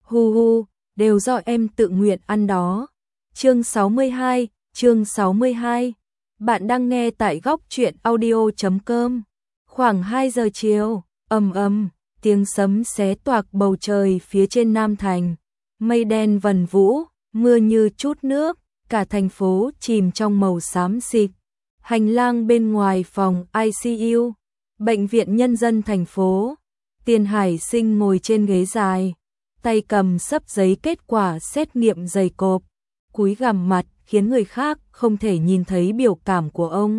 Hu hu, đều do em tự nguyện ăn đó. Chương 62. Bạn đang nghe tại góc truyện audio.com. Khoảng 2 giờ chiều, tiếng sấm xé toạc bầu trời phía trên Nam Thành. Mây đen vần vũ, mưa như chút nước, cả thành phố chìm trong màu xám xịt. Hành lang bên ngoài phòng ICU, Bệnh viện Nhân dân thành phố, Tiền Hải Sinh ngồi trên ghế dài, tay cầm xấp giấy kết quả xét nghiệm dày cộp, cúi gằm mặt khiến người khác không thể nhìn thấy biểu cảm của ông.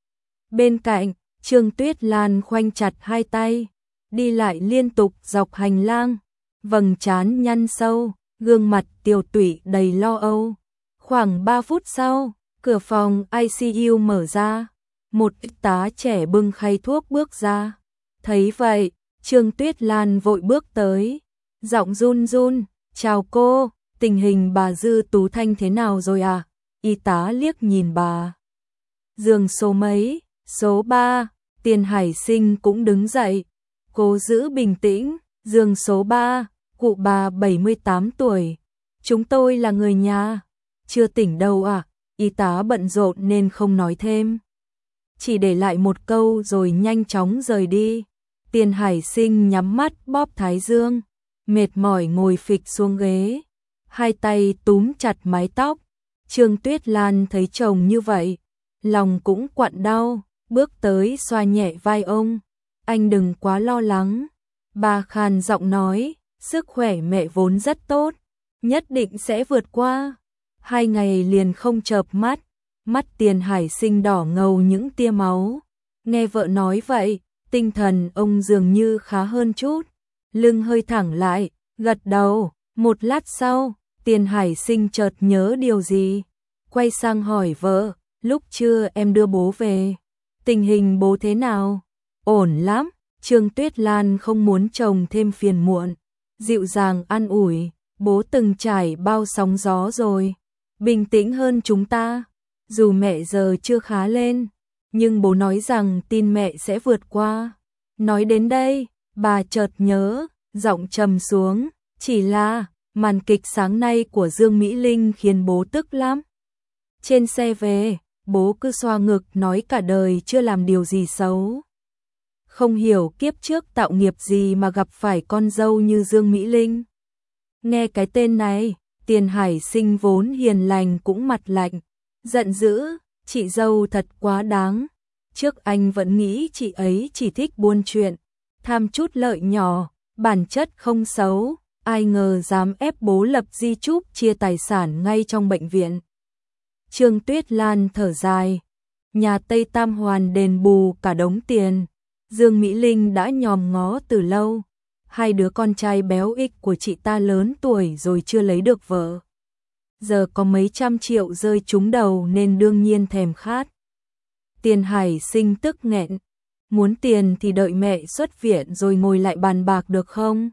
Bên cạnh, Trương Tuyết Lan khoanh chặt hai tay, đi lại liên tục dọc hành lang, vầng trán nhăn sâu, gương mặt tiều tụy đầy lo âu. Khoảng 3 phút sau, cửa phòng ICU mở ra, một y tá trẻ bưng khay thuốc bước ra. Thấy vậy, Trương Tuyết Lan vội bước tới, giọng run run, "Chào cô, tình hình bà Dư Tú Thanh thế nào rồi à?" Y tá liếc nhìn bà. "Giường số mấy?" "Số 3, Tiền Hải Sinh cũng đứng dậy. "Cố giữ bình tĩnh, giường số 3, cụ bà 78 tuổi. Chúng tôi là người nhà." "Chưa tỉnh đâu à?" Y tá bận rộn nên không nói thêm, chỉ để lại một câu rồi nhanh chóng rời đi. Tiền Hải Sinh nhắm mắt bóp thái dương, mệt mỏi ngồi phịch xuống ghế, hai tay túm chặt mái tóc. Trương Tuyết Lan thấy chồng như vậy, lòng cũng quặn đau, bước tới xoa nhẹ vai ông. "Anh đừng quá lo lắng." Bà khàn giọng nói, "Sức khỏe mẹ vốn rất tốt, nhất định sẽ vượt qua." 2 ngày liền không chợp mắt, mắt Tiền Hải Sinh đỏ ngầu những tia máu. Nghe vợ nói vậy, tinh thần ông dường như khá hơn chút, lưng hơi thẳng lại, gật đầu. Một lát sau, Tiền Hải Sinh chợt nhớ điều gì, quay sang hỏi vợ, "Lúc trưa em đưa bố về, tình hình bố thế nào?" "Ổn lắm." Trương Tuyết Lan không muốn chồng thêm phiền muộn, dịu dàng an ủi, "Bố từng trải bao sóng gió rồi, bình tĩnh hơn chúng ta. Dù mẹ giờ chưa khá lên, nhưng bố nói rằng tin mẹ sẽ vượt qua." Nói đến đây, bà chợt nhớ, giọng trầm xuống, "Chỉ là màn kịch sáng nay của Dương Mỹ Linh khiến bố tức lắm. Trên xe về, bố cứ xoa ngực nói cả đời chưa làm điều gì xấu. Không hiểu kiếp trước tạo nghiệp gì mà gặp phải con dâu như Dương Mỹ Linh." Nghe cái tên này, Tiền Hải Sinh vốn hiền lành cũng mặt lạnh, giận dữ, "Chị dâu thật quá đáng. Trước anh vẫn nghĩ chị ấy chỉ thích buôn chuyện, tham chút lợi nhỏ, bản chất không xấu, ai ngờ dám ép bố lập di chúc chia tài sản ngay trong bệnh viện." Trương Tuyết Lan thở dài, nhà Tây Tam Hoàn đền bù cả đống tiền, Dương Mỹ Linh đã nhòm ngó từ lâu. Hai đứa con trai béo ích của chị ta lớn tuổi rồi chưa lấy được vợ, giờ có mấy trăm triệu rơi trúng đầu nên đương nhiên thèm khát. Tiền Hải Sinh tức nghẹn, "Muốn tiền thì đợi mẹ xuất viện rồi ngồi lại bàn bạc được không?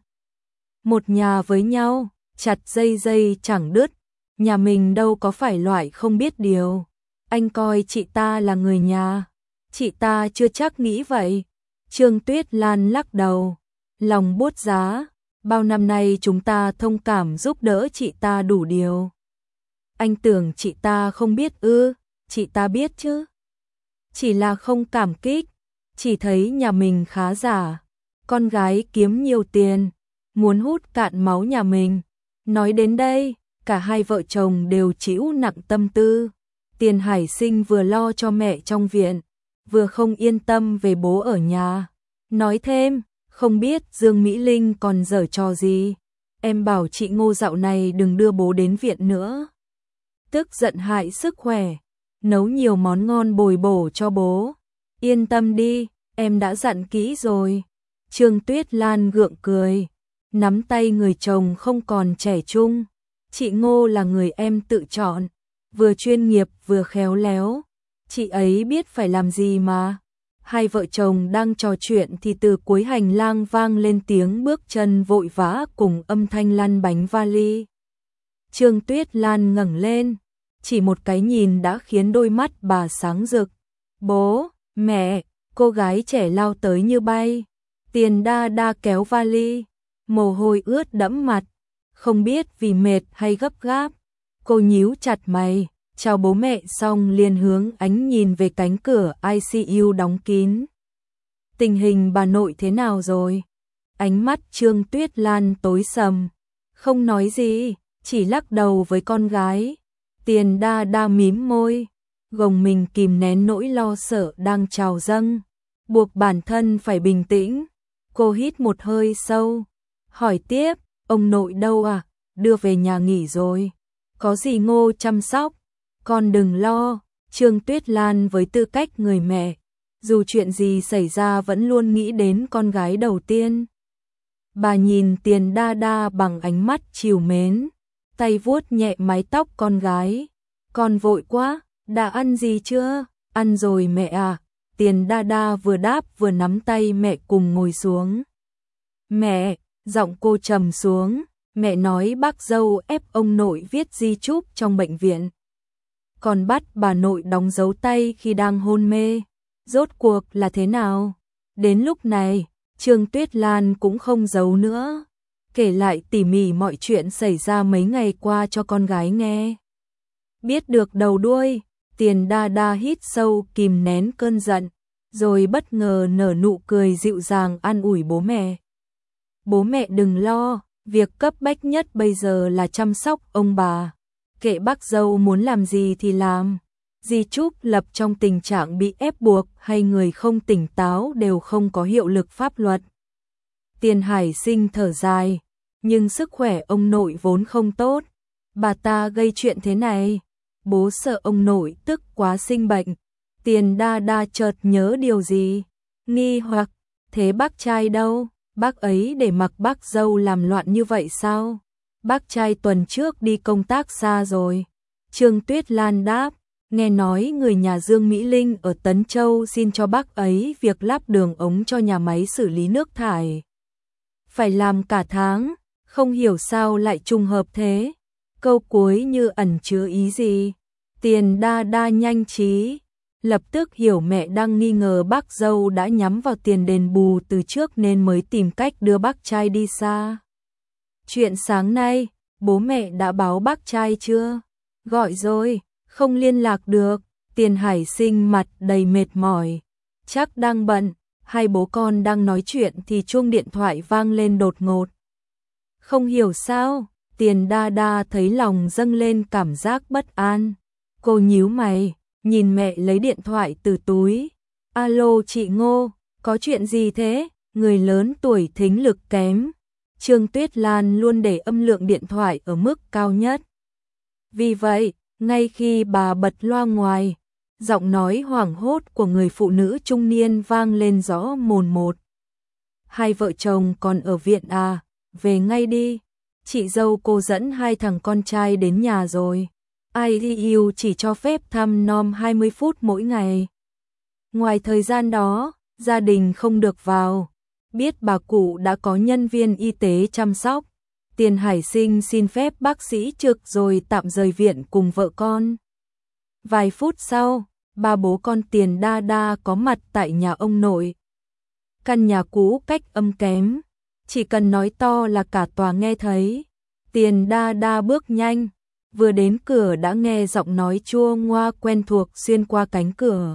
Một nhà với nhau, chặt dây dây chẳng đứt, nhà mình đâu có phải loại không biết điều. Anh coi chị ta là người nhà, chị ta chưa chắc nghĩ vậy." Trương Tuyết Lan lắc đầu, lòng buốt giá, "Bao năm nay chúng ta thông cảm giúp đỡ chị ta đủ điều. Anh tưởng chị ta không biết ư? Chị ta biết chứ. Chỉ là không cảm kích, chỉ thấy nhà mình khá giả, con gái kiếm nhiều tiền, muốn hút cạn máu nhà mình." Nói đến đây, cả hai vợ chồng đều chịu nặng tâm tư. Tiền Hải Sinh vừa lo cho mẹ trong viện, vừa không yên tâm về bố ở nhà. Nói thêm, "Không biết Dương Mỹ Linh còn giở trò gì. Em bảo chị Ngô dạo này đừng đưa bố đến viện nữa. Tức giận hại sức khỏe. Nấu nhiều món ngon bồi bổ cho bố. Yên tâm đi, em đã dặn kỹ rồi." Trương Tuyết Lan gượng cười, nắm tay người chồng không còn trẻ trung. "Chị Ngô là người em tự chọn, vừa chuyên nghiệp vừa khéo léo. Chị ấy biết phải làm gì mà." Hai vợ chồng đang trò chuyện thì từ cuối hành lang vang lên tiếng bước chân vội vã cùng âm thanh lăn bánh vali. Trương Tuyết Lan ngẩng lên, chỉ một cái nhìn đã khiến đôi mắt bà sáng rực. "Bố, mẹ." Cô gái trẻ lao tới như bay, Tiền đa đa kéo vali, mồ hôi ướt đẫm mặt. không biết vì mệt hay gấp gáp. Cô nhíu chặt mày, chào bố mẹ xong liền hướng ánh nhìn về cánh cửa ICU đóng kín. Tình hình bà nội thế nào rồi? Ánh mắt Trương Tuyết Lan tối sầm, không nói gì, chỉ lắc đầu với con gái. Tiền Đa Đa mím môi, gồng mình kìm nén nỗi lo sợ đang trào dâng, buộc bản thân phải bình tĩnh. Cô hít một hơi sâu, hỏi tiếp, ông nội đâu à? Đưa về nhà nghỉ rồi. Có dì Ngô chăm sóc, con đừng lo. Trương Tuyết Lan với tư cách người mẹ, dù chuyện gì xảy ra vẫn luôn nghĩ đến con gái đầu tiên. Bà nhìn Tiền Đa Đa bằng ánh mắt trìu mến, tay vuốt nhẹ mái tóc con gái. Con vội quá, đã ăn gì chưa? Ăn rồi mẹ à. Tiền Đa Đa vừa đáp vừa nắm tay mẹ cùng ngồi xuống. Mẹ, giọng cô trầm xuống, mẹ nói bác dâu ép ông nội viết di chúc trong bệnh viện. Còn bắt bà nội đóng dấu tay khi đang hôn mê. Rốt cuộc là thế nào? Đến lúc này, Trương Tuyết Lan cũng không giấu nữa, kể lại tỉ mỉ mọi chuyện xảy ra mấy ngày qua cho con gái nghe. Biết được đầu đuôi, Tiền Đa Đa hít sâu kìm nén cơn giận, rồi bất ngờ nở nụ cười dịu dàng an ủi bố mẹ. Bố mẹ đừng lo, việc cấp bách nhất bây giờ là chăm sóc ông bà. Kệ bác dâu muốn làm gì thì làm. Di chúc lập trong tình trạng bị ép buộc hay người không tỉnh táo đều không có hiệu lực pháp luật. Tiền Hải Sinh thở dài, nhưng sức khỏe ông nội vốn không tốt. Bà ta gây chuyện thế này, bố sợ ông nội tức quá sinh bệnh. Tiền Đa Đa chợt nhớ điều gì, nghi hoặc, thế bác trai đâu? Bác ấy để mặc bác dâu làm loạn như vậy sao? Bác trai tuần trước đi công tác xa rồi. Trương Tuyết Lan đáp, nghe nói người nhà Dương Mỹ Linh ở Tấn Châu xin cho bác ấy việc lắp đường ống cho nhà máy xử lý nước thải. Phải làm cả tháng, không hiểu sao lại trùng hợp thế. Câu cuối như ẩn chứa ý gì. Tiền Đa Đa nhanh trí, lập tức hiểu mẹ đang nghi ngờ bác dâu đã nhắm vào tiền đền bù từ trước nên mới tìm cách đưa bác trai đi xa. Chuyện sáng nay, bố mẹ đã báo bác trai chưa? Gọi rồi, không liên lạc được. Tiền Hải Sinh mặt đầy mệt mỏi, chắc đang bận. Hai bố con đang nói chuyện thì chuông điện thoại vang lên đột ngột. Không hiểu sao, Tiền Đa Đa thấy lòng dâng lên cảm giác bất an. Cô nhíu mày, nhìn mẹ lấy điện thoại từ túi. Alo chị Ngô, có chuyện gì thế? Người lớn tuổi thính lực kém. Trương Tuyết Lan luôn để âm lượng điện thoại ở mức cao nhất. Vì vậy, ngay khi bà bật loa ngoài, giọng nói hoảng hốt của người phụ nữ trung niên vang lên rõ mồn một. Hai vợ chồng còn ở viện à, về ngay đi. Chị dâu cô dẫn hai thằng con trai đến nhà rồi. ICU chỉ cho phép thăm nom 20 phút mỗi ngày. Ngoài thời gian đó, gia đình không được vào. Biết bà cụ đã có nhân viên y tế chăm sóc. Tiền Hải Sinh xin phép bác sĩ trực rồi tạm rời viện cùng vợ con. Vài phút sau, ba bố con Tiền Đa Đa có mặt tại nhà ông nội. Căn nhà cũ cách âm kém, chỉ cần nói to là cả tòa nghe thấy. Tiền Đa Đa bước nhanh, vừa đến cửa đã nghe giọng nói chua ngoa quen thuộc xuyên qua cánh cửa.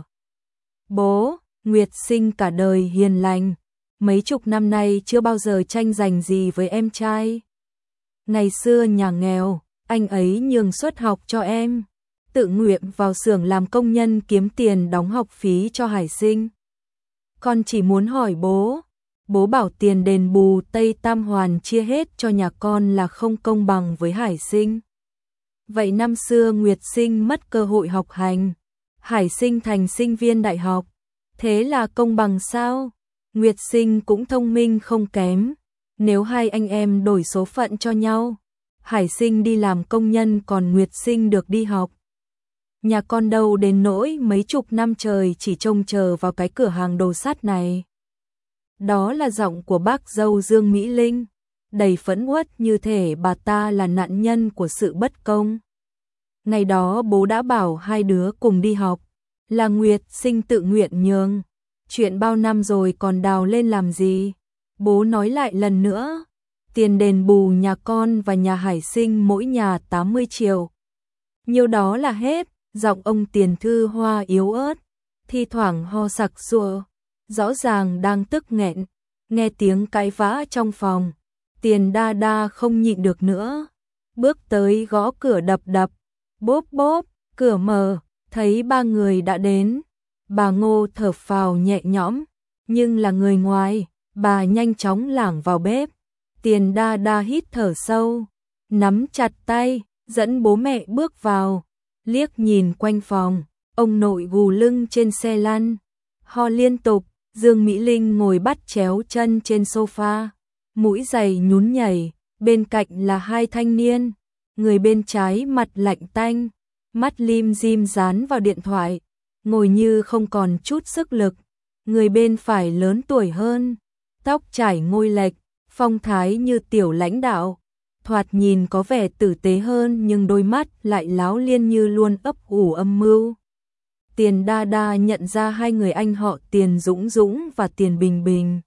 Bố, Nguyệt Sinh cả đời hiền lành, mấy chục năm nay chưa bao giờ tranh giành gì với em trai. Ngày xưa nhà nghèo, anh ấy nhường suất học cho em, tự nguyện vào xưởng làm công nhân kiếm tiền đóng học phí cho Hải Sinh. Con chỉ muốn hỏi bố, bố bảo tiền đền bù Tây Tam Hoàn chia hết cho nhà con là không công bằng với Hải Sinh. Vậy năm xưa Nguyệt Sinh mất cơ hội học hành, Hải Sinh thành sinh viên đại học, thế là công bằng sao? Nguyệt Sinh cũng thông minh không kém, nếu hai anh em đổi số phận cho nhau, Hải Sinh đi làm công nhân còn Nguyệt Sinh được đi học. Nhà con đâu đến nỗi mấy chục năm trời chỉ trông chờ vào cái cửa hàng đồ sắt này. Đó là giọng của bác dâu Dương Mỹ Linh, đầy phẫn uất như thể bà ta là nạn nhân của sự bất công. Ngày đó bố đã bảo hai đứa cùng đi học, là Nguyệt Sinh tự nguyện nhường. Chuyện bao năm rồi còn đào lên làm gì? Bố nói lại lần nữa. tiền đền bù nhà con và nhà Hải Sinh mỗi nhà 80 triệu. Nhiêu đó là hết, giọng ông Tiền Thư Hoa yếu ớt, thi thoảng ho sặc sụa, rõ ràng đang tức nghẹn, nghe tiếng cãi vã trong phòng. Tiền Đa Đa không nhịn được nữa, bước tới gõ cửa đập đập, bốp bốp, cửa mở, thấy ba người đã đến. Bà Ngô thở phào nhẹ nhõm, nhưng là người ngoài, bà nhanh chóng lảng vào bếp. Tiền Đa Đa hít thở sâu, nắm chặt tay, dẫn bố mẹ bước vào, liếc nhìn quanh phòng, ông nội gù lưng trên xe lăn, ho liên tục, Dương Mỹ Linh ngồi bắt chéo chân trên sofa, mũi giày nhún nhảy, bên cạnh là hai thanh niên, người bên trái mặt lạnh tanh, mắt lim dim dán vào điện thoại, ngồi như không còn chút sức lực, người bên phải lớn tuổi hơn, tóc trải ngôi lệch, phong thái như tiểu lãnh đạo, thoạt nhìn có vẻ tử tế hơn nhưng đôi mắt lại láo liên như luôn ấp ủ âm mưu. Tiền Đa Đa nhận ra hai người anh họ Tiền Dũng Dũng và Tiền Bình Bình.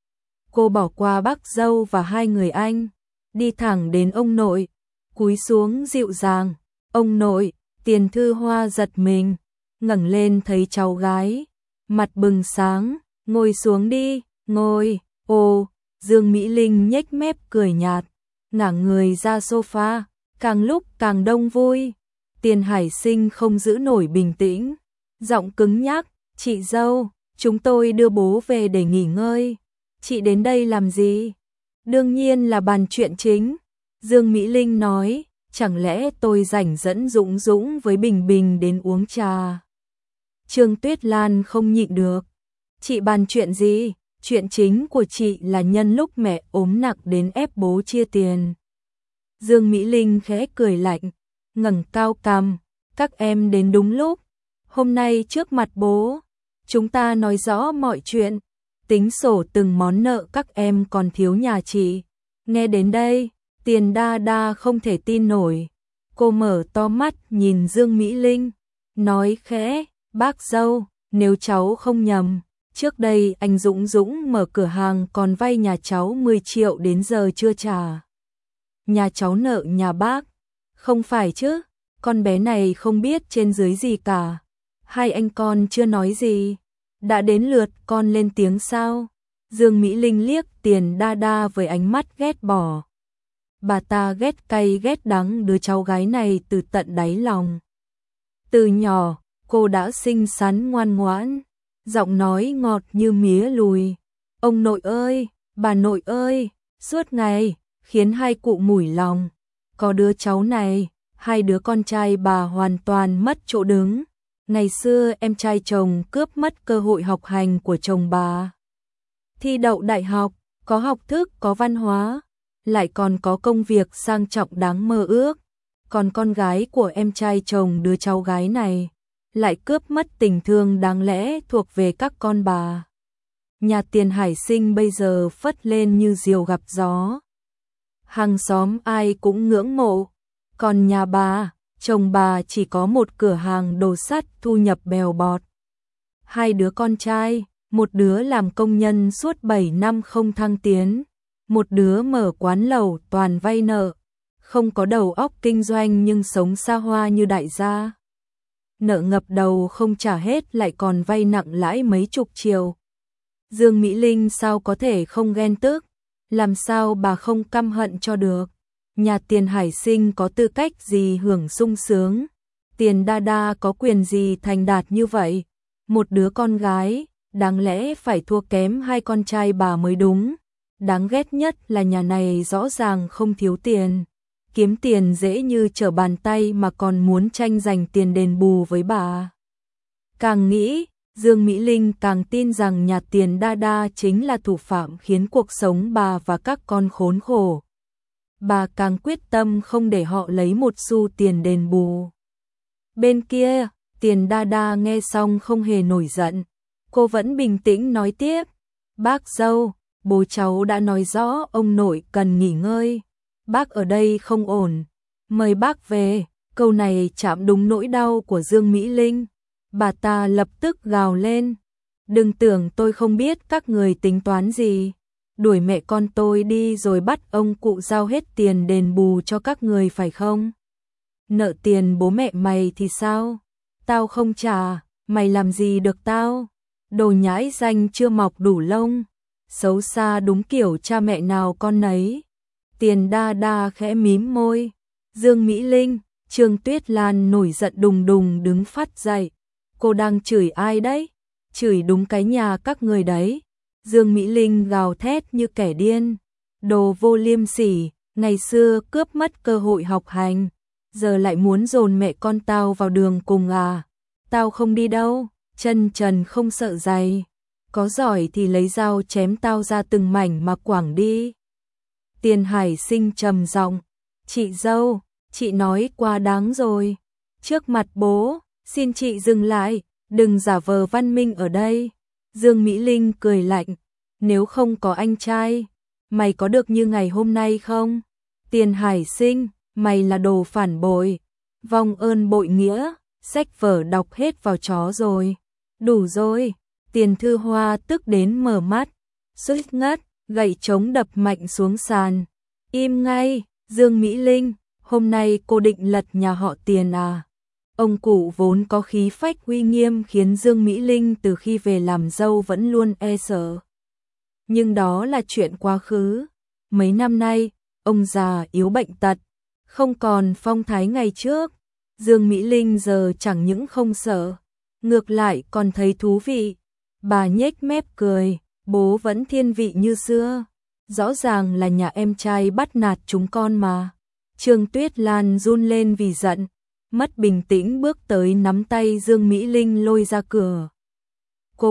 Cô bỏ qua bác dâu và hai người anh, đi thẳng đến ông nội, cúi xuống dịu dàng. Ông nội, Tiền Thư Hoa giật mình, ngẩng lên thấy cháu gái, mặt bừng sáng, ngồi xuống đi, ngồi. Ồ, Dương Mỹ Linh nhếch mép cười nhạt, ngả người ra sofa, càng lúc càng đông vui. Tiền Hải Sinh không giữ nổi bình tĩnh, giọng cứng nhắc, chị dâu, chúng tôi đưa bố về để nghỉ ngơi. Chị đến đây làm gì? Đương nhiên là bàn chuyện chính. Dương Mỹ Linh nói, chẳng lẽ tôi rảnh dẫn Dũng Dũng với Bình Bình đến uống trà? Trương Tuyết Lan không nhịn được. Chị bàn chuyện gì? Chuyện chính của chị là nhân lúc mẹ ốm nặng đến ép bố chia tiền. Dương Mỹ Linh khẽ cười lạnh, ngẩng cao cằm, các em đến đúng lúc. Hôm nay trước mặt bố, chúng ta nói rõ mọi chuyện, tính sổ từng món nợ các em còn thiếu nhà chị. Nghe đến đây, Tiền Đa Đa không thể tin nổi. Cô mở to mắt nhìn Dương Mỹ Linh, nói khẽ, bác dâu, nếu cháu không nhầm, trước đây anh Dũng Dũng mở cửa hàng còn vay nhà cháu 10 triệu đến giờ chưa trả. Nhà cháu nợ nhà bác, không phải chứ, con bé này không biết trên dưới gì cả. Hai anh con chưa nói gì, đã đến lượt con lên tiếng sao? Dương Mỹ Linh liếc Tiền Đa Đa với ánh mắt ghét bỏ. Bà ta ghét cay ghét đắng đứa cháu gái này từ tận đáy lòng. Từ nhỏ, cô đã xinh xắn ngoan ngoãn, giọng nói ngọt như mía lùi. Ông nội ơi, bà nội ơi, suốt ngày, khiến hai cụ mủi lòng. Có đứa cháu này, hai đứa con trai bà hoàn toàn mất chỗ đứng. Ngày xưa em trai chồng cướp mất cơ hội học hành của chồng bà. Thi đậu đại học, có học thức, có văn hóa, lại còn có công việc sang trọng đáng mơ ước. Còn con gái của em trai chồng đứa cháu gái này, lại cướp mất tình thương đáng lẽ thuộc về các con bà. Nhà Tiền Hải Sinh bây giờ phất lên như diều gặp gió. Hàng xóm ai cũng ngưỡng mộ, còn nhà bà, chồng bà chỉ có một cửa hàng đồ sắt thu nhập bèo bọt. Hai đứa con trai, một đứa làm công nhân suốt 7 năm không thăng tiến, một đứa mở quán lẩu toàn vay nợ, không có đầu óc kinh doanh nhưng sống xa hoa như đại gia. Nợ ngập đầu không trả hết lại còn vay nặng lãi mấy chục triệu. Dương Mỹ Linh sao có thể không ghen tức, làm sao bà không căm hận cho được. Nhà Tiền Hải Sinh có tư cách gì hưởng sung sướng, Tiền Đa Đa có quyền gì thành đạt như vậy. Một đứa con gái, đáng lẽ phải thua kém hai con trai bà mới đúng. Đáng ghét nhất là nhà này rõ ràng không thiếu tiền, kiếm tiền dễ như trở bàn tay mà còn muốn tranh giành tiền đền bù với bà. Càng nghĩ, Dương Mỹ Linh càng tin rằng nhà Tiền Đa Đa chính là thủ phạm khiến cuộc sống bà và các con khốn khổ. Bà càng quyết tâm không để họ lấy một xu tiền đền bù. Bên kia, Tiền Đa Đa nghe xong không hề nổi giận. Cô vẫn bình tĩnh nói tiếp. Bác dâu, bố cháu đã nói rõ ông nội cần nghỉ ngơi. Bác ở đây không ổn. Mời bác về. Câu này chạm đúng nỗi đau của Dương Mỹ Linh. Bà ta lập tức gào lên. Đừng tưởng tôi không biết các người tính toán gì. đuổi mẹ con tôi đi rồi bắt ông cụ giao hết tiền đền bù cho các người phải không? Nợ tiền bố mẹ mày thì sao? Tao không trả, mày làm gì được tao? Đồ nhãi danh chưa mọc đủ lông, xấu xa đúng kiểu cha mẹ nào con nấy. Tiền đa đa khẽ mím môi. Dương Mỹ Linh, Trương Tuyết Lan nổi giận đùng đùng đứng phát dậy. Cô đang chửi ai đấy? Chửi đúng cái nhà các người đấy. Dương Mỹ Linh gào thét như kẻ điên. Đồ vô liêm sỉ, ngày xưa cướp mất cơ hội học hành, giờ lại muốn dồn mẹ con tao vào đường cùng à? Tao không đi đâu, chân trần không sợ giày. Có giỏi thì lấy dao chém tao ra từng mảnh mà quảng đi. Tiền Hải Sinh trầm giọng, chị dâu, chị nói quá đáng rồi. Trước mặt bố, xin chị dừng lại, đừng giả vờ văn minh ở đây. Dương Mỹ Linh cười lạnh, nếu không có anh trai, mày có được như ngày hôm nay không? Tiền Hải Sinh, mày là đồ phản bội, vong ơn bội nghĩa, sách vở đọc hết vào chó rồi. Đủ rồi. Tiền Thư Hoa tức đến mở mắt, sứt ngất, gậy trống đập mạnh xuống sàn. Im ngay, Dương Mỹ Linh, hôm nay cô định lật nhà họ Tiền à? Ông cụ vốn có khí phách uy nghiêm khiến Dương Mỹ Linh từ khi về làm dâu vẫn luôn e sợ. Nhưng đó là chuyện quá khứ. Mấy năm nay, ông già yếu bệnh tật, không còn phong thái ngày trước. Dương Mỹ Linh giờ chẳng những không sợ, ngược lại còn thấy thú vị. Bà nhếch mép cười, bố vẫn thiên vị như xưa. Rõ ràng là nhà em trai bắt nạt chúng con mà. Trương Tuyết Lan run lên vì giận, mất bình tĩnh bước tới nắm tay Dương Mỹ Linh lôi ra cửa. Cô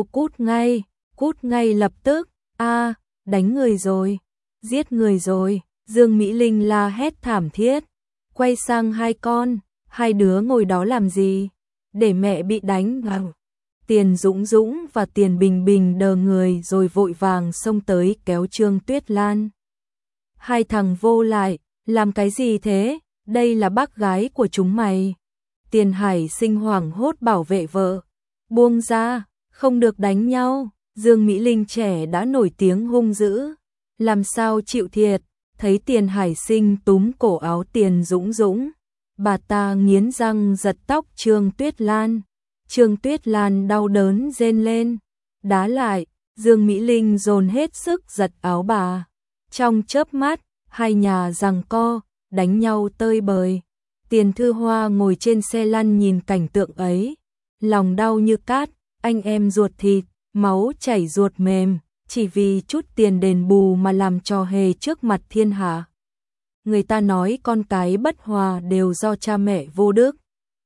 cút ngay lập tức. A, đánh người rồi, giết người rồi. Dương Mỹ Linh la hét thảm thiết, quay sang hai con, hai đứa ngồi đó làm gì? Để mẹ bị đánh à? Tiền Dũng Dũng và Tiền Bình Bình đờ người rồi vội vàng xông tới kéo Trương Tuyết Lan. Hai thằng vô lại, làm cái gì thế? Đây là bác gái của chúng mày. Tiền Hải Sinh hoảng hốt bảo vệ vợ. Buông ra, không được đánh nhau. Dương Mỹ Linh trẻ đã nổi tiếng hung dữ, làm sao chịu thiệt. Thấy Tiền Hải Sinh túm cổ áo Tiền Dũng Dũng, bà ta nghiến răng giật tóc Trương Tuyết Lan. Trương Tuyết Lan đau đớn rên lên, đá lại. Dương Mỹ Linh dồn hết sức giật áo bà. Trong chớp mắt, hai nhà giằng co, đánh nhau tơi bời. Tiền Thư Hoa ngồi trên xe lăn nhìn cảnh tượng ấy, lòng đau như cát. Anh em ruột thịt, máu chảy ruột mềm, chỉ vì chút tiền đền bù mà làm trò hề trước mặt thiên hạ. Người ta nói con cái bất hòa đều do cha mẹ vô đức.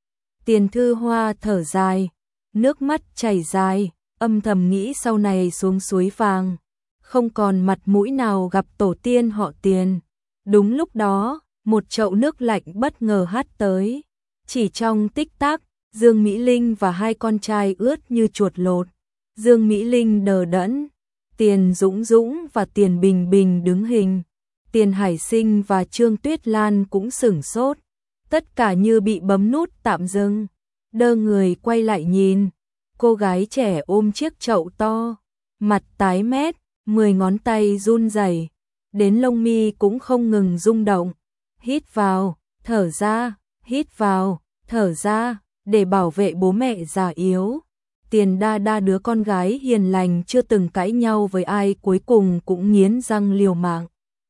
Tiền Thư Hoa thở dài, nước mắt chảy dài, âm thầm nghĩ sau này xuống suối vàng, không còn mặt mũi nào gặp tổ tiên họ Tiền. Đúng lúc đó, một chậu nước lạnh bất ngờ hắt tới. Chỉ trong tích tắc, Dương Mỹ Linh và hai con trai ướt như chuột lột. Dương Mỹ Linh đờ đẫn, Tiền Dũng Dũng và Tiền Bình Bình đứng hình. Tiền Hải Sinh và Trương Tuyết Lan cũng sửng sốt. Tất cả như bị bấm nút tạm dừng, đơ người quay lại nhìn. Cô gái trẻ ôm chiếc chậu to, mặt tái mét, 10 ngón tay run rẩy, đến lông mi cũng không ngừng rung động. Hít vào, thở ra, hít vào, thở ra, để bảo vệ bố mẹ già yếu. Tiền đa đa đứa con gái hiền lành chưa từng cãi nhau với ai cuối cùng cũng nghiến răng liều mạng.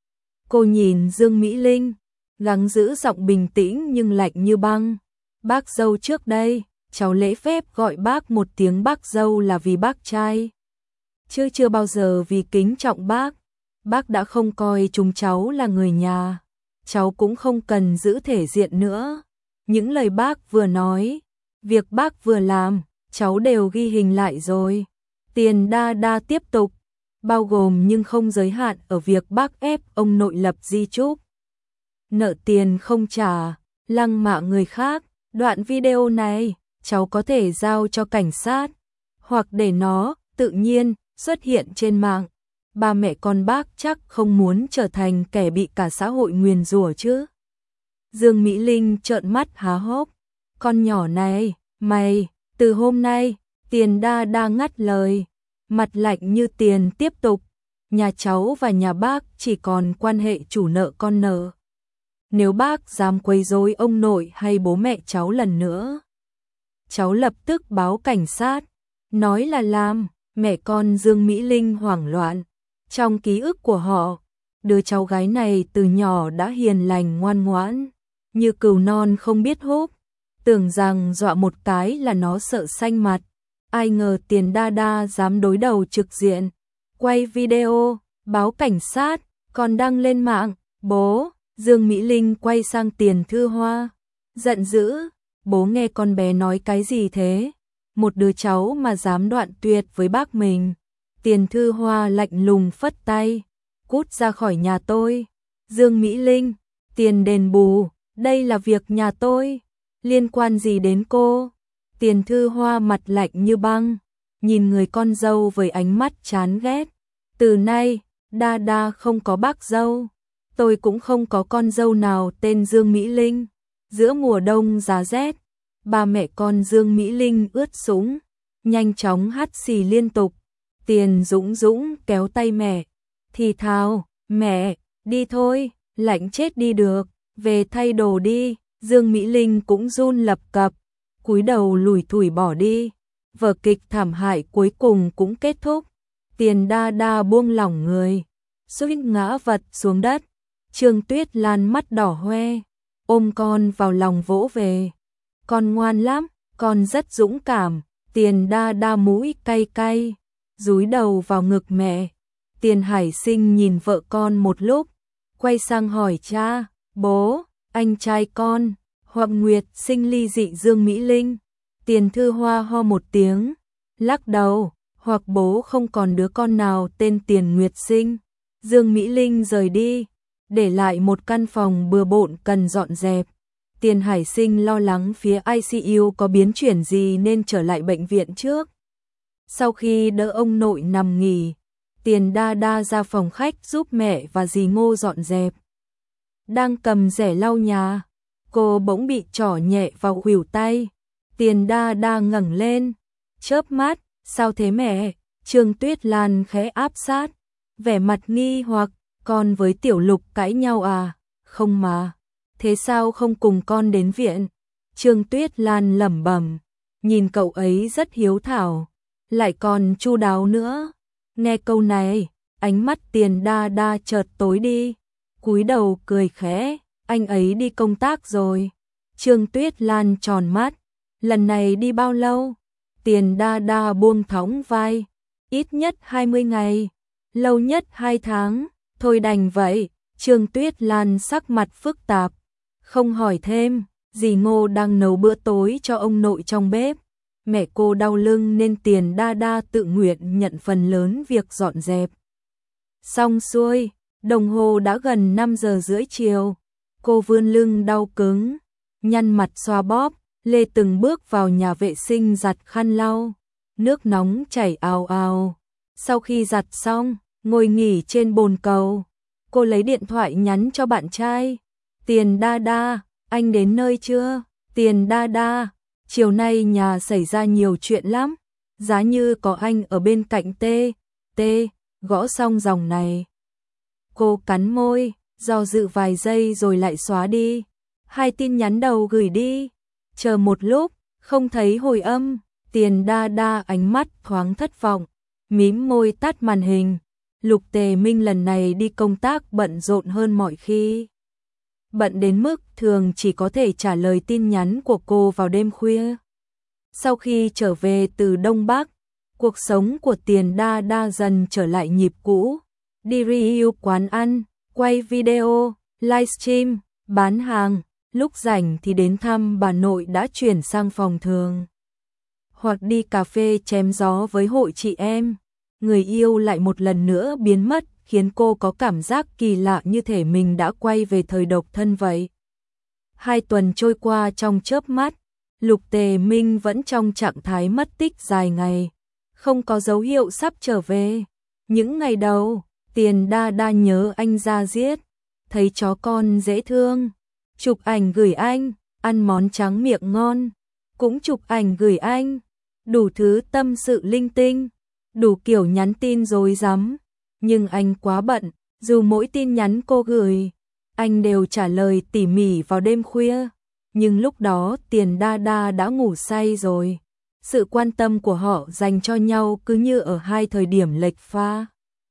Cô nhìn Dương Mỹ Linh, gắng giữ giọng bình tĩnh nhưng lạnh như băng. Bác dâu trước đây, cháu lễ phép gọi bác một tiếng bác dâu là vì bác trai, chứ chưa bao giờ vì kính trọng bác. Bác đã không coi chúng cháu là người nhà, cháu cũng không cần giữ thể diện nữa. Những lời bác vừa nói, việc bác vừa làm, cháu đều ghi hình lại rồi. Tiền đa đa tiếp tục, bao gồm nhưng không giới hạn ở việc bác ép ông nội lập di chúc, nợ tiền không trả, lăng mạ người khác. Đoạn video này, cháu có thể giao cho cảnh sát, hoặc để nó tự nhiên xuất hiện trên mạng. Ba mẹ con bác chắc không muốn trở thành kẻ bị cả xã hội nguyền rủa chứ. Dương Mỹ Linh trợn mắt há hốc. Con nhỏ này, mày, từ hôm nay, Tiền đa đa ngắt lời, mặt lạnh như tiền tiếp tục. nhà cháu và nhà bác chỉ còn quan hệ chủ nợ con nợ. Nếu bác dám quấy rối ông nội hay bố mẹ cháu lần nữa, cháu lập tức báo cảnh sát. Nói là làm, mẹ con Dương Mỹ Linh hoảng loạn. Trong ký ức của họ, đứa cháu gái này từ nhỏ đã hiền lành ngoan ngoãn, như cừu non không biết húp, tưởng rằng dọa một cái là nó sợ xanh mặt. Ai ngờ Tiền Đa Đa dám đối đầu trực diện, quay video, báo cảnh sát, còn đăng lên mạng. Bố, Dương Mỹ Linh quay sang Tiền Thư Hoa, giận dữ, bố nghe con bé nói cái gì thế? Một đứa cháu mà dám đoạn tuyệt với bác mình. Tiền Thư Hoa lạnh lùng phất tay, cút ra khỏi nhà tôi. Dương Mỹ Linh, tiền đền bù, đây là việc nhà tôi, liên quan gì đến cô? Tiền Thư Hoa mặt lạnh như băng, nhìn người con dâu với ánh mắt chán ghét. Từ nay, Đa Đa không có bác dâu, tôi cũng không có con dâu nào tên Dương Mỹ Linh. Giữa mùa đông giá rét, ba mẹ con Dương Mỹ Linh ướt sũng, nhanh chóng hắt xì liên tục. Tiền Dũng Dũng kéo tay mẹ, thì thào, mẹ, đi thôi, lạnh chết đi được, về thay đồ đi. Dương Mỹ Linh cũng run lập cập, cúi đầu lủi thủi bỏ đi. Vở kịch thảm hại cuối cùng cũng kết thúc. Tiền Đa Đa buông lỏng người, suýt ngã vật xuống đất. Trương Tuyết Lan mắt đỏ hoe, ôm con vào lòng vỗ về. Con ngoan lắm, con rất dũng cảm. Tiền Đa Đa mũi cay cay, dúi đầu vào ngực mẹ. Tiền Hải Sinh nhìn vợ con một lúc, quay sang hỏi cha, bố, anh trai con, Hoặc Nguyệt sinh ly dị Dương Mỹ Linh. Tiền Thư Hoa ho một tiếng, lắc đầu, Hoặc bố không còn đứa con nào tên Tiền Nguyệt sinh. Dương Mỹ Linh rời đi, để lại một căn phòng bừa bộn cần dọn dẹp. Tiền Hải Sinh lo lắng phía ICU có biến chuyển gì nên trở lại bệnh viện trước. Sau khi đỡ ông nội nằm nghỉ, Tiền Đa Đa ra phòng khách giúp mẹ và dì Ngô dọn dẹp. Đang cầm rẻ lau nhà, cô bỗng bị trỏ nhẹ vào khuỷu tay. Tiền Đa Đa ngẩng lên, chớp mắt, sao thế mẹ? Trương Tuyết Lan khẽ áp sát, vẻ mặt nghi hoặc, con với Tiểu Lục cãi nhau à? Không mà, thế sao không cùng con đến viện? Trương Tuyết Lan lẩm bẩm, nhìn cậu ấy rất hiếu thảo, lại còn chu đáo nữa. Nghe câu này, ánh mắt Tiền Đa Đa chợt tối đi, cúi đầu cười khẽ, anh ấy đi công tác rồi. Trương Tuyết Lan tròn mắt, lần này đi bao lâu? Tiền Đa Đa buông thõng vai, ít nhất 20 ngày, lâu nhất 2 tháng, thôi đành vậy. Trương Tuyết Lan sắc mặt phức tạp, không hỏi thêm. Dì Ngô đang nấu bữa tối cho ông nội trong bếp. Mẹ cô đau lưng nên Tiền Đa Đa tự nguyện nhận phần lớn việc dọn dẹp. Xong xuôi, đồng hồ đã gần 5 giờ rưỡi chiều. Cô vươn lưng đau cứng, nhăn mặt xoa bóp, lê từng bước vào nhà vệ sinh giặt khăn lau. Nước nóng chảy ào ào. Sau khi giặt xong, ngồi nghỉ trên bồn cầu, cô lấy điện thoại nhắn cho bạn trai. Tiền Đa Đa, anh đến nơi chưa? Tiền Đa Đa, chiều nay nhà xảy ra nhiều chuyện lắm, giá như có anh ở bên cạnh T. Gõ xong dòng này, cô cắn môi, do dự vài giây rồi lại xóa đi. 2 tin nhắn đầu gửi đi, chờ một lúc, không thấy hồi âm. Tiền Đa Đa ánh mắt thoáng thất vọng, mím môi tắt màn hình. Lục Tề Minh lần này đi công tác bận rộn hơn mọi khi. Bận đến mức thường chỉ có thể trả lời tin nhắn của cô vào đêm khuya. Sau khi trở về từ Đông Bắc, cuộc sống của Tiền Đa Đa dần trở lại nhịp cũ. Đi review quán ăn, quay video, livestream, bán hàng, lúc rảnh thì đến thăm bà nội đã chuyển sang phòng thường. Hoặc đi cà phê chém gió với hội chị em. Người yêu lại một lần nữa biến mất, khiến cô có cảm giác kỳ lạ như thể mình đã quay về thời độc thân vậy. 2 tuần trôi qua trong chớp mắt, Lục Tề Minh vẫn trong trạng thái mất tích dài ngày, không có dấu hiệu sắp trở về. Những ngày đầu, Tiền Đa Đa nhớ anh ra giết, thấy chó con dễ thương, chụp ảnh gửi anh, ăn món tráng miệng ngon, cũng chụp ảnh gửi anh, đủ thứ tâm sự linh tinh, đủ kiểu nhắn tin rối rắm. nhưng anh quá bận, dù mỗi tin nhắn cô gửi, anh đều trả lời tỉ mỉ vào đêm khuya, nhưng lúc đó Tiền Đa Đa đã ngủ say rồi. Sự quan tâm của họ dành cho nhau cứ như ở hai thời điểm lệch pha.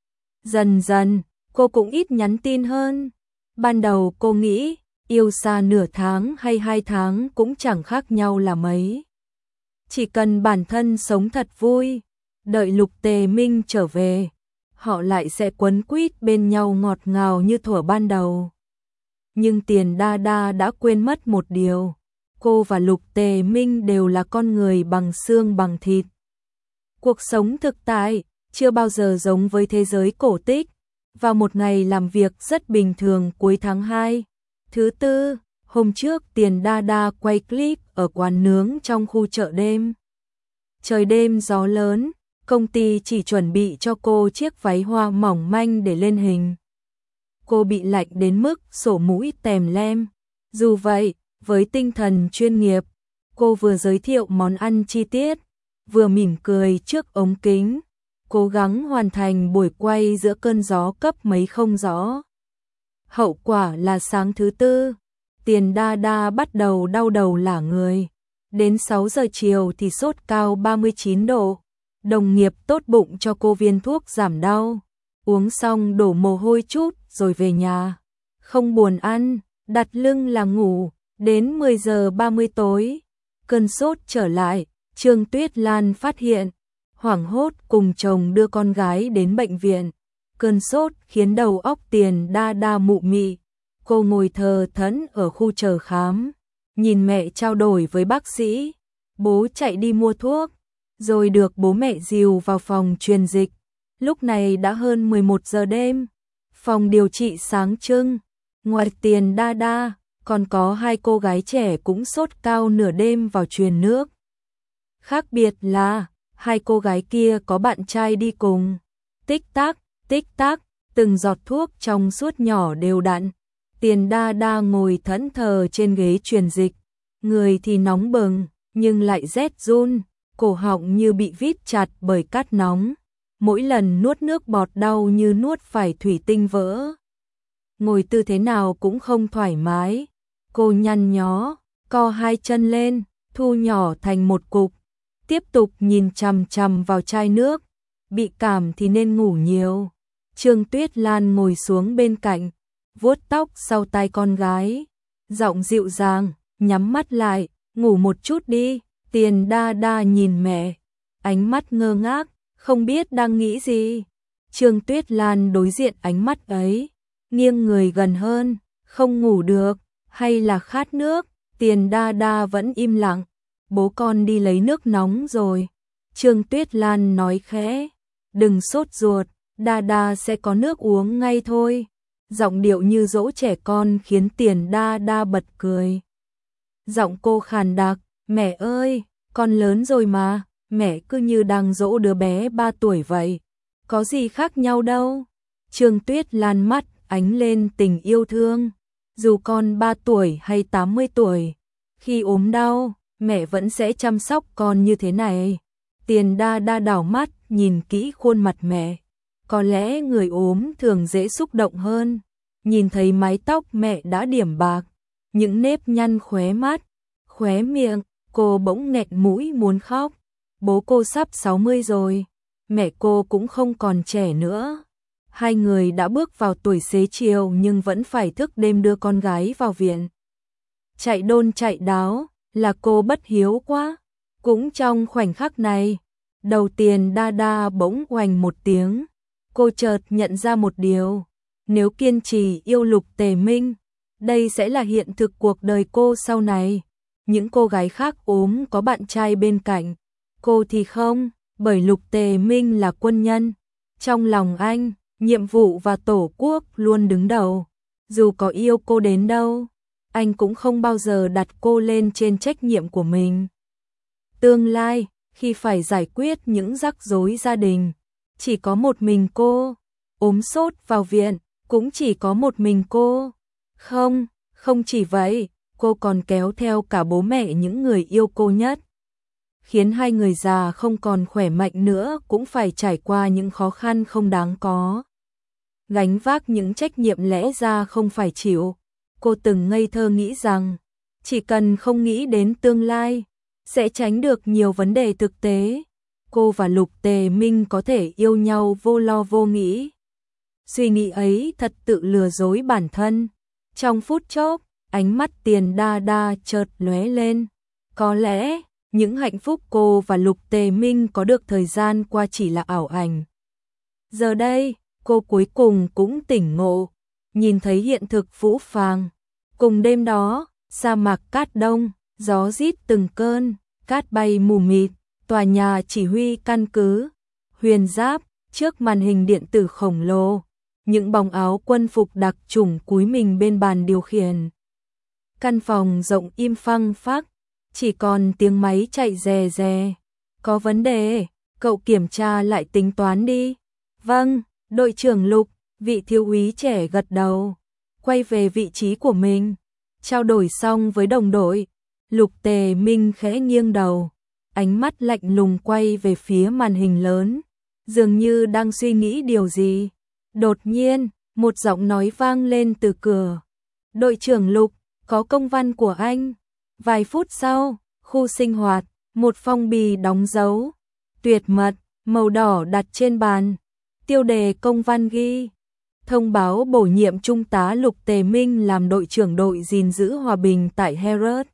Dần dần, cô cũng ít nhắn tin hơn. Ban đầu cô nghĩ, yêu xa nửa tháng hay 2 tháng cũng chẳng khác nhau là mấy. Chỉ cần bản thân sống thật vui, đợi Lục Tề Minh trở về, họ lại sẽ quấn quýt bên nhau ngọt ngào như thuở ban đầu. Nhưng Tiền Đa Đa đã quên mất một điều, cô và Lục Tề Minh đều là con người bằng xương bằng thịt. Cuộc sống thực tại chưa bao giờ giống với thế giới cổ tích. Vào một ngày làm việc rất bình thường cuối tháng 2, thứ tư, hôm trước Tiền Đa Đa quay clip ở quán nướng trong khu chợ đêm. Trời đêm gió lớn, công ty chỉ chuẩn bị cho cô chiếc váy hoa mỏng manh để lên hình. Cô bị lạnh đến mức sổ mũi tèm lem. Dù vậy, với tinh thần chuyên nghiệp, cô vừa giới thiệu món ăn chi tiết, vừa mỉm cười trước ống kính, cố gắng hoàn thành buổi quay giữa cơn gió cấp mấy không rõ. Hậu quả là sáng thứ tư, Tiền Đa Đa bắt đầu đau đầu lả người. Đến 6 giờ chiều thì sốt cao 39 độ. Đồng nghiệp tốt bụng cho cô viên thuốc giảm đau. Uống xong đổ mồ hôi chút rồi về nhà. Không buồn ăn, đặt lưng là ngủ. Đến 10 giờ 30 tối, cơn sốt trở lại. Trương Tuyết Lan phát hiện, hoảng hốt cùng chồng đưa con gái đến bệnh viện. Cơn sốt khiến đầu óc Tiền Đa Đa mụ mị. Cô ngồi thờ thẫn ở khu chờ khám, nhìn mẹ trao đổi với bác sĩ. Bố chạy đi mua thuốc, rồi được bố mẹ dìu vào phòng truyền dịch. Lúc này đã hơn 11 giờ đêm. Phòng điều trị sáng trưng. Ngoài Tiền Đa Đa, còn có 2 cô gái trẻ cũng sốt cao nửa đêm vào truyền nước. Khác biệt là, 2 cô gái kia có bạn trai đi cùng. Tích tắc, từng giọt thuốc trong suốt nhỏ đều đặn. Tiền Đa Đa ngồi thẫn thờ trên ghế truyền dịch, người thì nóng bừng, nhưng lại rét run, cổ họng như bị vít chặt bởi cát nóng. Mỗi lần nuốt nước bọt đau như nuốt phải thủy tinh vỡ. Ngồi tư thế nào cũng không thoải mái. Cô nhăn nhó, co 2 chân lên, thu nhỏ thành một cục. Tiếp tục nhìn chằm chằm vào chai nước. Bị cảm thì nên ngủ nhiều. Trương Tuyết Lan ngồi xuống bên cạnh, vuốt tóc sau tai con gái. Giọng dịu dàng, nhắm mắt lại, ngủ một chút đi. Tiền Đa Đa nhìn mẹ, ánh mắt ngơ ngác, không biết đang nghĩ gì. Trương Tuyết Lan đối diện ánh mắt ấy, nghiêng người gần hơn, không ngủ được, hay là khát nước. Tiền Đa Đa vẫn im lặng, bố con đi lấy nước nóng rồi. Trương Tuyết Lan nói khẽ, đừng sốt ruột, Đa Đa sẽ có nước uống ngay thôi. Giọng điệu như dỗ trẻ con khiến Tiền Đa Đa bật cười. Giọng cô khàn đặc, mẹ ơi, con lớn rồi mà, mẹ cứ như đang dỗ đứa bé 3 tuổi vậy. Có gì khác nhau đâu. Trương Tuyết Lan mắt ánh lên tình yêu thương. Dù con 3 tuổi hay 80 tuổi, khi ốm đau, mẹ vẫn sẽ chăm sóc con như thế này. Tiền Đa Đa đảo mắt nhìn kỹ khuôn mặt mẹ. Có lẽ người ốm thường dễ xúc động hơn. Nhìn thấy mái tóc mẹ đã điểm bạc, những nếp nhăn khóe mắt, khóe miệng, cô bỗng nghẹn mũi muốn khóc. Bố cô sắp 60 rồi, mẹ cô cũng không còn trẻ nữa. 2 người đã bước vào tuổi xế chiều nhưng vẫn phải thức đêm đưa con gái vào viện. Chạy đôn chạy đáo, là cô bất hiếu quá. Cũng trong khoảnh khắc này, đầu Tiền Đa Đa bỗng oành một tiếng. Cô chợt nhận ra một điều, nếu kiên trì yêu Lục Tề Minh, đây sẽ là hiện thực cuộc đời cô sau này. Những cô gái khác ốm có bạn trai bên cạnh, cô thì không, bởi Lục Tề Minh là quân nhân. Trong lòng anh, nhiệm vụ và tổ quốc luôn đứng đầu. Dù có yêu cô đến đâu, anh cũng không bao giờ đặt cô lên trên trách nhiệm của mình. Tương lai, khi phải giải quyết những rắc rối gia đình, chỉ có một mình cô. Ốm sốt vào viện, cũng chỉ có một mình cô. Không chỉ vậy, cô còn kéo theo cả bố mẹ những người yêu cô nhất. Khiến 2 người già không còn khỏe mạnh nữa cũng phải trải qua những khó khăn không đáng có. gánh vác những trách nhiệm lẽ ra không phải chịu. Cô từng ngây thơ nghĩ rằng, chỉ cần không nghĩ đến tương lai, sẽ tránh được nhiều vấn đề thực tế. Cô và Lục Tề Minh có thể yêu nhau vô lo vô nghĩ. Suy nghĩ ấy thật tự lừa dối bản thân. Trong phút chốc, ánh mắt Tiền Đa Đa chợt lóe lên. Có lẽ, những hạnh phúc cô và Lục Tề Minh có được thời gian qua chỉ là ảo ảnh. Giờ đây, cô cuối cùng cũng tỉnh ngộ, nhìn thấy hiện thực phũ phàng. Cùng đêm đó, sa mạc cát đông, gió rít từng cơn, cát bay mù mịt, tòa nhà chỉ huy căn cứ, Huyền Giáp, trước màn hình điện tử khổng lồ, những bóng áo quân phục đặc chủng cúi mình bên bàn điều khiển. Căn phòng rộng im phăng phắc, chỉ còn tiếng máy chạy rè rè. Có vấn đề, cậu kiểm tra lại tính toán đi. Vâng, đội trưởng Lục, vị thiếu úy trẻ gật đầu, quay về vị trí của mình. Trao đổi xong với đồng đội, Lục Tề Minh khẽ nghiêng đầu, ánh mắt lạnh lùng quay về phía màn hình lớn, dường như đang suy nghĩ điều gì. Đột nhiên, một giọng nói vang lên từ cửa. Đội trưởng Lục, có công văn của anh. Vài phút sau, khu sinh hoạt, một phong bì đóng dấu, tuyệt mật, màu đỏ đặt trên bàn. Tiêu đề công văn ghi: thông báo bổ nhiệm Trung tá Lục Tề Minh làm đội trưởng đội gìn giữ hòa bình tại Herat.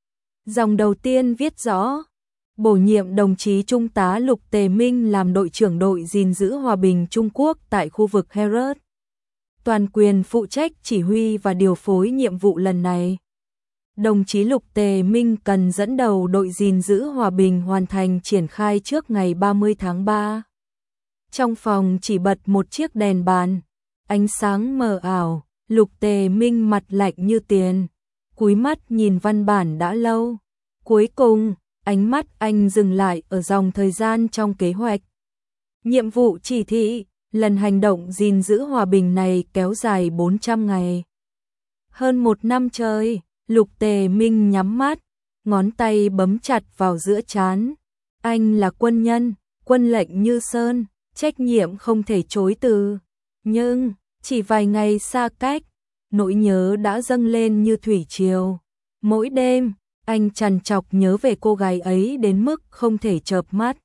Dòng đầu tiên viết rõ: bổ nhiệm đồng chí Trung tá Lục Tề Minh làm đội trưởng đội gìn giữ hòa bình Trung Quốc tại khu vực Herat. Toàn quyền phụ trách chỉ huy và điều phối nhiệm vụ lần này. Đồng chí Lục Tề Minh cần dẫn đầu đội gìn giữ hòa bình hoàn thành triển khai trước ngày 30 tháng 3. Trong phòng chỉ bật một chiếc đèn bàn, ánh sáng mờ ảo, Lục Tề Minh mặt lạnh như tiền, cúi mắt nhìn văn bản đã lâu. Cuối cùng, ánh mắt anh dừng lại ở dòng thời gian trong kế hoạch. Nhiệm vụ chỉ thị, lần hành động gìn giữ hòa bình này kéo dài 400 ngày. Hơn một năm trời, Lục Tề Minh nhắm mắt, ngón tay bấm chặt vào giữa trán. Anh là quân nhân, quân lệnh như sơn, trách nhiệm không thể chối từ. Nhưng, chỉ vài ngày xa cách, nỗi nhớ đã dâng lên như thủy triều. Mỗi đêm, anh trằn trọc nhớ về cô gái ấy đến mức không thể chợp mắt.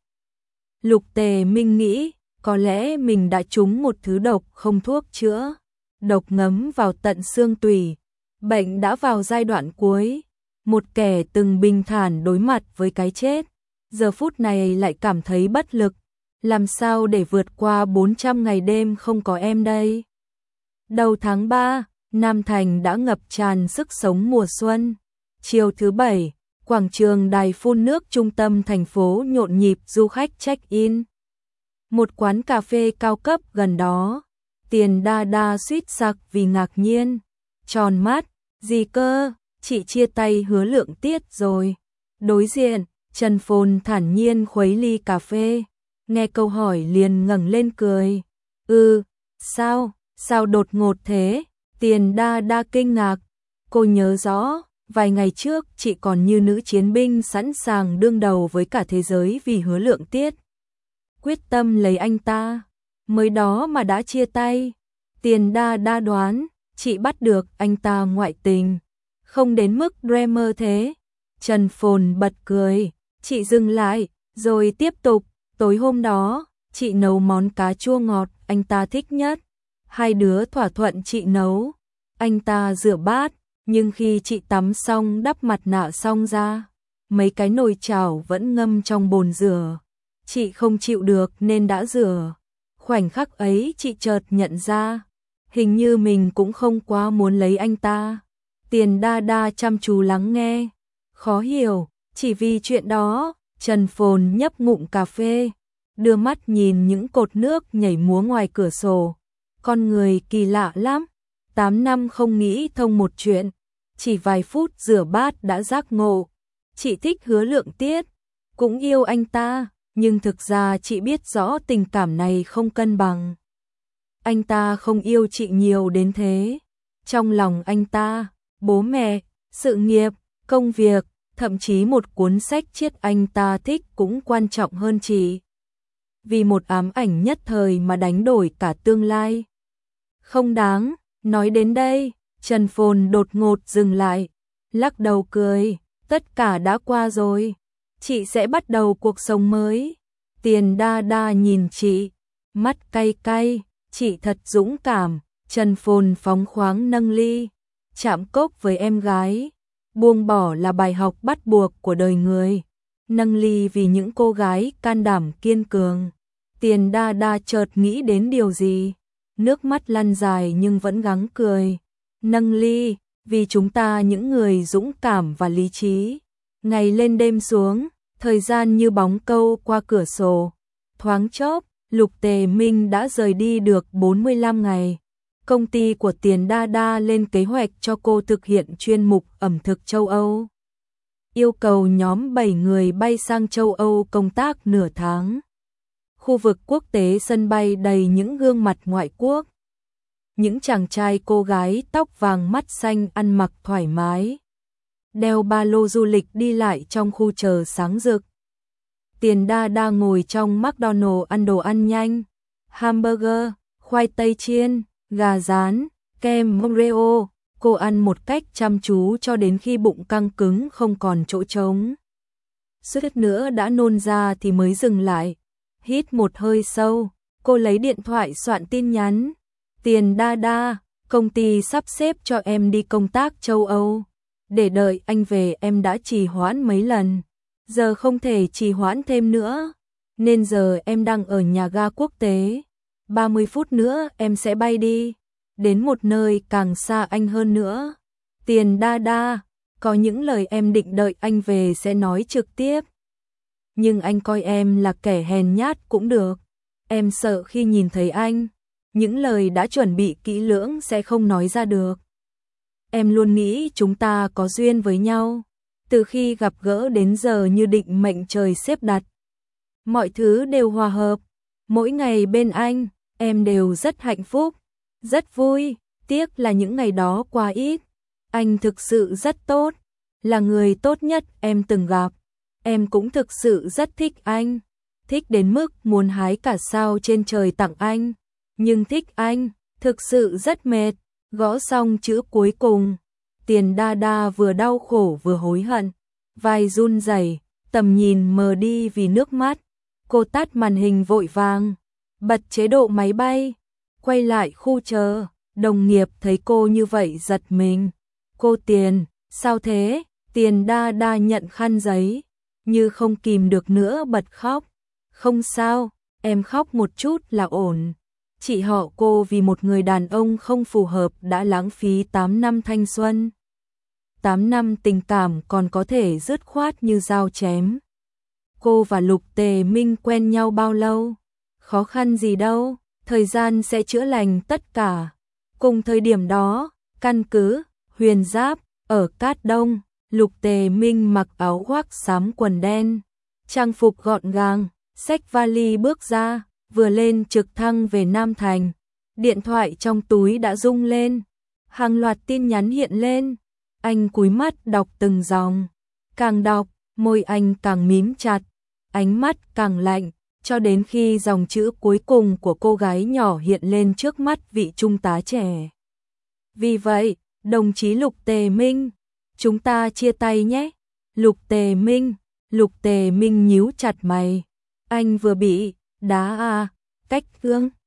Lục Tề Minh nghĩ, có lẽ mình đã trúng một thứ độc không thuốc chữa. Độc ngấm vào tận xương tủy. Bệnh đã vào giai đoạn cuối. Một kẻ từng bình thản đối mặt với cái chết, giờ phút này lại cảm thấy bất lực. Làm sao để vượt qua 400 ngày đêm không có em đây? Đầu tháng 3, Nam Thành đã ngập tràn sức sống mùa xuân. Chiều thứ Bảy, quảng trường đài phun nước trung tâm thành phố nhộn nhịp du khách check-in. Một quán cà phê cao cấp gần đó, Tiền Đa Đa suýt sặc vì ngạc nhiên. Tròn mắt, gì cơ, chị chia tay Hứa Lượng Tiết rồi. Đối diện, Trần Phồn thản nhiên khuấy ly cà phê, nghe câu hỏi liền ngẩng lên cười. Sao đột ngột thế? Tiền Đa Đa kinh ngạc. Cô nhớ rõ, vài ngày trước chị còn như nữ chiến binh sẵn sàng đương đầu với cả thế giới vì Hứa Lượng Tiết. Quyết tâm lấy anh ta, mới đó mà đã chia tay. Tiền Đa Đa đoán, chị bắt được anh ta ngoại tình, không đến mức drama thế. Trần Phồn bật cười, chị dừng lại, rồi tiếp tục. Tối hôm đó, chị nấu món cá chua ngọt anh ta thích nhất. Hai đứa thỏa thuận chị nấu, anh ta rửa bát, nhưng khi chị tắm xong đắp mặt nạ xong ra, mấy cái nồi chảo vẫn ngâm trong bồn rửa. Chị không chịu được nên đã rửa. Khoảnh khắc ấy chị chợt nhận ra, hình như mình cũng không quá muốn lấy anh ta. Tiền Đa Đa chăm chú lắng nghe, khó hiểu, chỉ vì chuyện đó. Trần Phồn nhấp ngụm cà phê, đưa mắt nhìn những cột nước nhảy múa ngoài cửa sổ. Con người kỳ lạ lắm, 8 năm không nghĩ thông một chuyện, chỉ vài phút rửa bát đã giác ngộ. Chị thích Hứa Lượng Tiết, cũng yêu anh ta, nhưng thực ra chị biết rõ tình cảm này không cân bằng. Anh ta không yêu chị nhiều đến thế. Trong lòng anh ta, bố mẹ, sự nghiệp, công việc, thậm chí một cuốn sách triết anh ta thích cũng quan trọng hơn chị. Vì một ám ảnh nhất thời mà đánh đổi cả tương lai. Không đáng, nói đến đây, Trần Phồn đột ngột dừng lại, lắc đầu cười, tất cả đã qua rồi, chị sẽ bắt đầu cuộc sống mới. Tiền Đa Đa nhìn chị, mắt cay cay, chị thật dũng cảm. Trần Phồn phóng khoáng nâng ly, chạm cốc với em gái, buông bỏ là bài học bắt buộc của đời người, nâng ly vì những cô gái can đảm kiên cường. Tiền Đa Đa chợt nghĩ đến điều gì, nước mắt lăn dài nhưng vẫn gắng cười, nâng ly, vì chúng ta những người dũng cảm và lý trí. Ngày lên đêm xuống, thời gian như bóng câu qua cửa sổ, thoáng chốc, Lục Tề Minh đã rời đi được 45 ngày. Công ty của Tiền Đa Đa lên kế hoạch cho cô thực hiện chuyên mục ẩm thực châu Âu. Yêu cầu nhóm 7 người bay sang châu Âu công tác nửa tháng. Khu vực quốc tế sân bay đầy những gương mặt ngoại quốc. Những chàng trai cô gái tóc vàng mắt xanh ăn mặc thoải mái, đeo ba lô du lịch đi lại trong khu chờ sáng rực. Tiền Đa Đa ngồi trong McDonald's ăn đồ ăn nhanh, hamburger, khoai tây chiên, gà rán, kem Oreo. Cô ăn một cách chăm chú cho đến khi bụng căng cứng không còn chỗ trống. Suýt nữa đã nôn ra thì mới dừng lại. Hít một hơi sâu, cô lấy điện thoại soạn tin nhắn. Tiền Đa Đa, công ty sắp xếp cho em đi công tác châu Âu. Để đợi anh về em đã trì hoãn mấy lần. Giờ không thể trì hoãn thêm nữa. Nên giờ em đang ở nhà ga quốc tế. 30 phút nữa em sẽ bay đi. Đến một nơi càng xa anh hơn nữa. Tiền Đa Đa, có những lời em định đợi anh về sẽ nói trực tiếp. Nhưng anh coi em là kẻ hèn nhát cũng được. Em sợ khi nhìn thấy anh, những lời đã chuẩn bị kỹ lưỡng sẽ không nói ra được. Em luôn nghĩ chúng ta có duyên với nhau. Từ khi gặp gỡ đến giờ như định mệnh trời xếp đặt. Mọi thứ đều hòa hợp. Mỗi ngày bên anh, em đều rất hạnh phúc, rất vui. Tiếc là những ngày đó quá ít. Anh thực sự rất tốt, là người tốt nhất em từng gặp. Em cũng thực sự rất thích anh. Thích đến mức muốn hái cả sao trên trời tặng anh. Nhưng thích anh, thực sự rất mệt. Gõ xong chữ cuối cùng, Tiền Đa Đa vừa đau khổ vừa hối hận. Vai run rẩy, tầm nhìn mờ đi vì nước mắt. Cô tắt màn hình vội vàng, bật chế độ máy bay, quay lại khu chờ. Đồng nghiệp thấy cô như vậy giật mình. Cô Tiền, sao thế? Tiền Đa Đa nhận khăn giấy, như không kìm được nữa bật khóc. Không sao, em khóc một chút là ổn. Chị họ cô vì một người đàn ông không phù hợp đã lãng phí 8 năm thanh xuân. 8 năm tình cảm còn có thể dứt khoát như dao chém. Cô và Lục Tề Minh quen nhau bao lâu? Khó khăn gì đâu, thời gian sẽ chữa lành tất cả. Cùng thời điểm đó, căn cứ Huyền Giáp ở Cát Đông, Lục Tề Minh mặc áo khoác xám quần đen, trang phục gọn gàng, xách vali bước ra, vừa lên trực thăng về Nam Thành. Điện thoại trong túi đã rung lên, hàng loạt tin nhắn hiện lên. Anh cúi mắt đọc từng dòng, càng đọc, môi anh càng mím chặt, ánh mắt càng lạnh, cho đến khi dòng chữ cuối cùng của cô gái nhỏ hiện lên trước mắt vị trung tá trẻ. Vì vậy, đồng chí Lục Tề Minh, chúng ta chia tay nhé. Lục Tề Minh nhíu chặt mày. Anh vừa bị đá à? Cách gương.